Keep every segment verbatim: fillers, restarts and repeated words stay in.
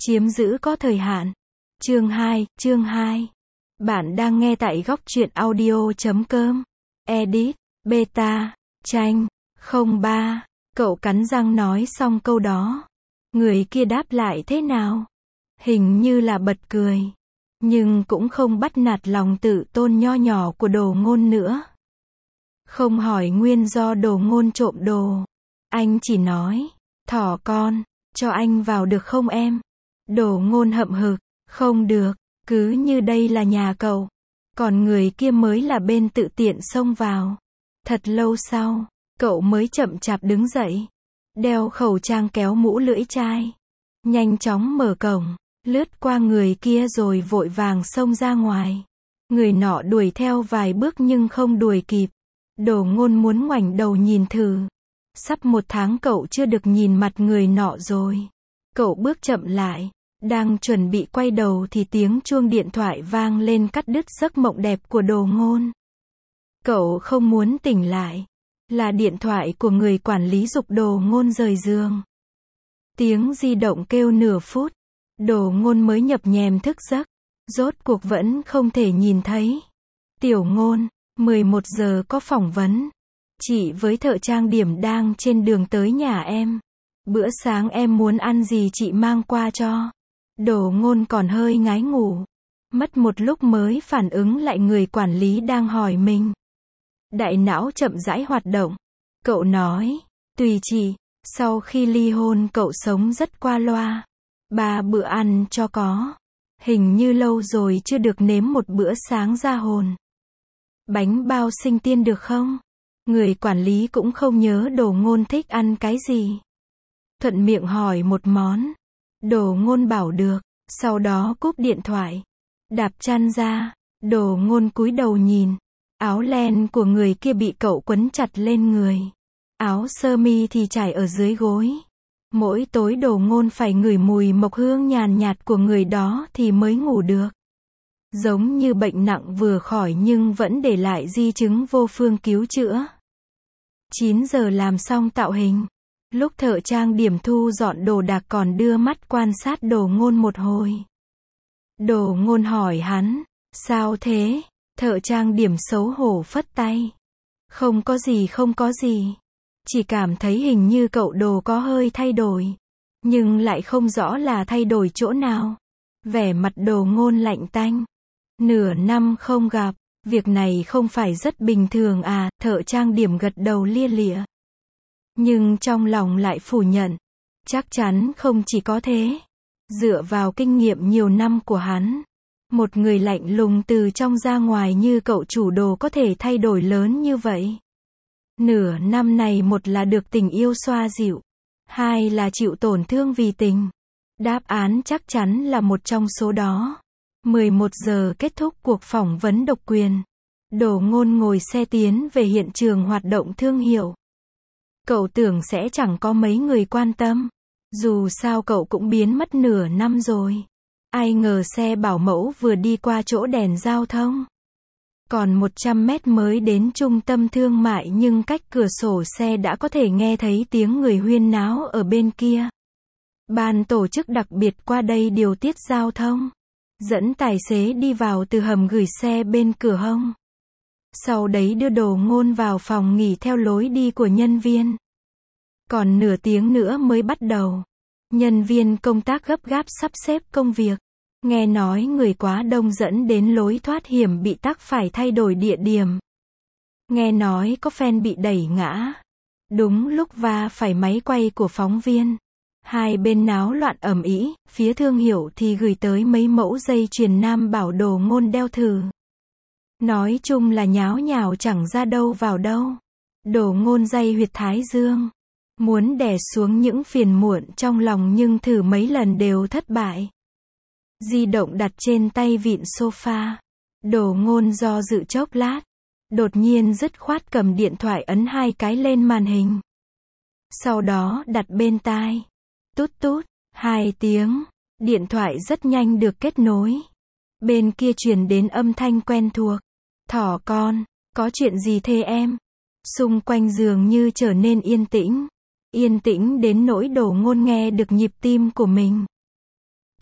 Chiếm giữ có thời hạn. Chương hai, chương hai. Bạn đang nghe tại góc truyện audio chấm com. Edit, beta, tranh, không ba. Cậu cắn răng nói xong câu đó. Người kia đáp lại thế nào? Hình như là bật cười. Nhưng cũng không bắt nạt lòng tự tôn nho nhỏ của Đồ Ngôn nữa. Không hỏi nguyên do Đồ Ngôn trộm đồ. Anh chỉ nói, thỏ con, cho anh vào được không em? Đồ Ngôn hậm hực, không được, cứ như đây là nhà cậu. Còn người kia mới là bên tự tiện xông vào. Thật lâu sau, cậu mới chậm chạp đứng dậy. Đeo khẩu trang kéo mũ lưỡi chai. Nhanh chóng mở cổng, lướt qua người kia rồi vội vàng xông ra ngoài. Người nọ đuổi theo vài bước nhưng không đuổi kịp. Đồ Ngôn muốn ngoảnh đầu nhìn thử. Sắp một tháng cậu chưa được nhìn mặt người nọ rồi. Cậu bước chậm lại. Đang chuẩn bị quay đầu thì tiếng chuông điện thoại vang lên cắt đứt giấc mộng đẹp của Đồ Ngôn. Cậu không muốn tỉnh lại. Là điện thoại của người quản lý giục Đồ Ngôn rời giường. Tiếng di động kêu nửa phút. Đồ Ngôn mới nhập nhèm thức giấc. Rốt cuộc vẫn không thể nhìn thấy. Tiểu Ngôn, mười một giờ có phỏng vấn. Chị với thợ trang điểm đang trên đường tới nhà em. Bữa sáng em muốn ăn gì chị mang qua cho. Đồ Ngôn còn hơi ngái ngủ. Mất một lúc mới phản ứng lại người quản lý đang hỏi mình. Đại não chậm rãi hoạt động. Cậu nói, tùy chị. Sau khi ly hôn cậu sống rất qua loa. Ba bữa ăn cho có. Hình như lâu rồi chưa được nếm một bữa sáng ra hồn. Bánh bao sinh tiên được không? Người quản lý cũng không nhớ Đồ Ngôn thích ăn cái gì. Thuận miệng hỏi một món. Đồ Ngôn bảo được, sau đó cúp điện thoại. Đạp chăn ra, Đồ Ngôn cúi đầu nhìn. Áo len của người kia bị cậu quấn chặt lên người. Áo sơ mi thì trải ở dưới gối. Mỗi tối Đồ Ngôn phải ngửi mùi mộc hương nhàn nhạt của người đó thì mới ngủ được. Giống như bệnh nặng vừa khỏi nhưng vẫn để lại di chứng vô phương cứu chữa. chín giờ làm xong tạo hình. Lúc thợ trang điểm thu dọn đồ đạc còn đưa mắt quan sát Đồ Ngôn một hồi. Đồ Ngôn hỏi hắn, sao thế? Thợ trang điểm xấu hổ phất tay. Không có gì không có gì. Chỉ cảm thấy hình như cậu Đồ có hơi thay đổi. Nhưng lại không rõ là thay đổi chỗ nào. Vẻ mặt Đồ Ngôn lạnh tanh. Nửa năm không gặp, việc này không phải rất bình thường à? Thợ trang điểm gật đầu lia lịa. Nhưng trong lòng lại phủ nhận. Chắc chắn không chỉ có thế. Dựa vào kinh nghiệm nhiều năm của hắn. Một người lạnh lùng từ trong ra ngoài như cậu chủ Đồ có thể thay đổi lớn như vậy. Nửa năm này một là được tình yêu xoa dịu. Hai là chịu tổn thương vì tình. Đáp án chắc chắn là một trong số đó. mười một giờ kết thúc cuộc phỏng vấn độc quyền. Đồ Ngôn ngồi xe tiến về hiện trường hoạt động thương hiệu. Cậu tưởng sẽ chẳng có mấy người quan tâm. Dù sao cậu cũng biến mất nửa năm rồi. Ai ngờ xe bảo mẫu vừa đi qua chỗ đèn giao thông. Còn một trăm mét mới đến trung tâm thương mại nhưng cách cửa sổ xe đã có thể nghe thấy tiếng người huyên náo ở bên kia. Ban tổ chức đặc biệt qua đây điều tiết giao thông. Dẫn tài xế đi vào từ hầm gửi xe bên cửa hông. Sau đấy đưa Đồ Ngôn vào phòng nghỉ theo lối đi của nhân viên. Còn nửa tiếng nữa mới bắt đầu. Nhân viên công tác gấp gáp sắp xếp công việc. Nghe nói người quá đông dẫn đến lối thoát hiểm bị tắc phải thay đổi địa điểm. Nghe nói có fan bị đẩy ngã. Đúng lúc va phải máy quay của phóng viên. Hai bên náo loạn ầm ĩ, phía thương hiệu thì gửi tới mấy mẫu dây chuyền nam bảo Đồ Ngôn đeo thử. Nói chung là nháo nhào chẳng ra đâu vào đâu. Đồ Ngôn day huyệt thái dương. Muốn đè xuống những phiền muộn trong lòng nhưng thử mấy lần đều thất bại. Di động đặt trên tay vịn sofa. Đồ Ngôn do dự chốc lát. Đột nhiên dứt khoát cầm điện thoại ấn hai cái lên màn hình. Sau đó đặt bên tai. Tút tút, hai tiếng. Điện thoại rất nhanh được kết nối. Bên kia truyền đến âm thanh quen thuộc. Thỏ con, có chuyện gì thế em? Xung quanh dường như trở nên yên tĩnh. Yên tĩnh đến nỗi Đồ Ngôn nghe được nhịp tim của mình.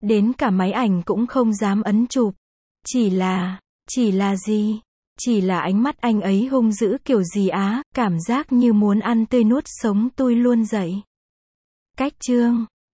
Đến cả máy ảnh cũng không dám ấn chụp. Chỉ là, chỉ là gì? Chỉ là ánh mắt anh ấy hung dữ kiểu gì á, cảm giác như muốn ăn tươi nuốt sống tôi luôn dậy. Cách chương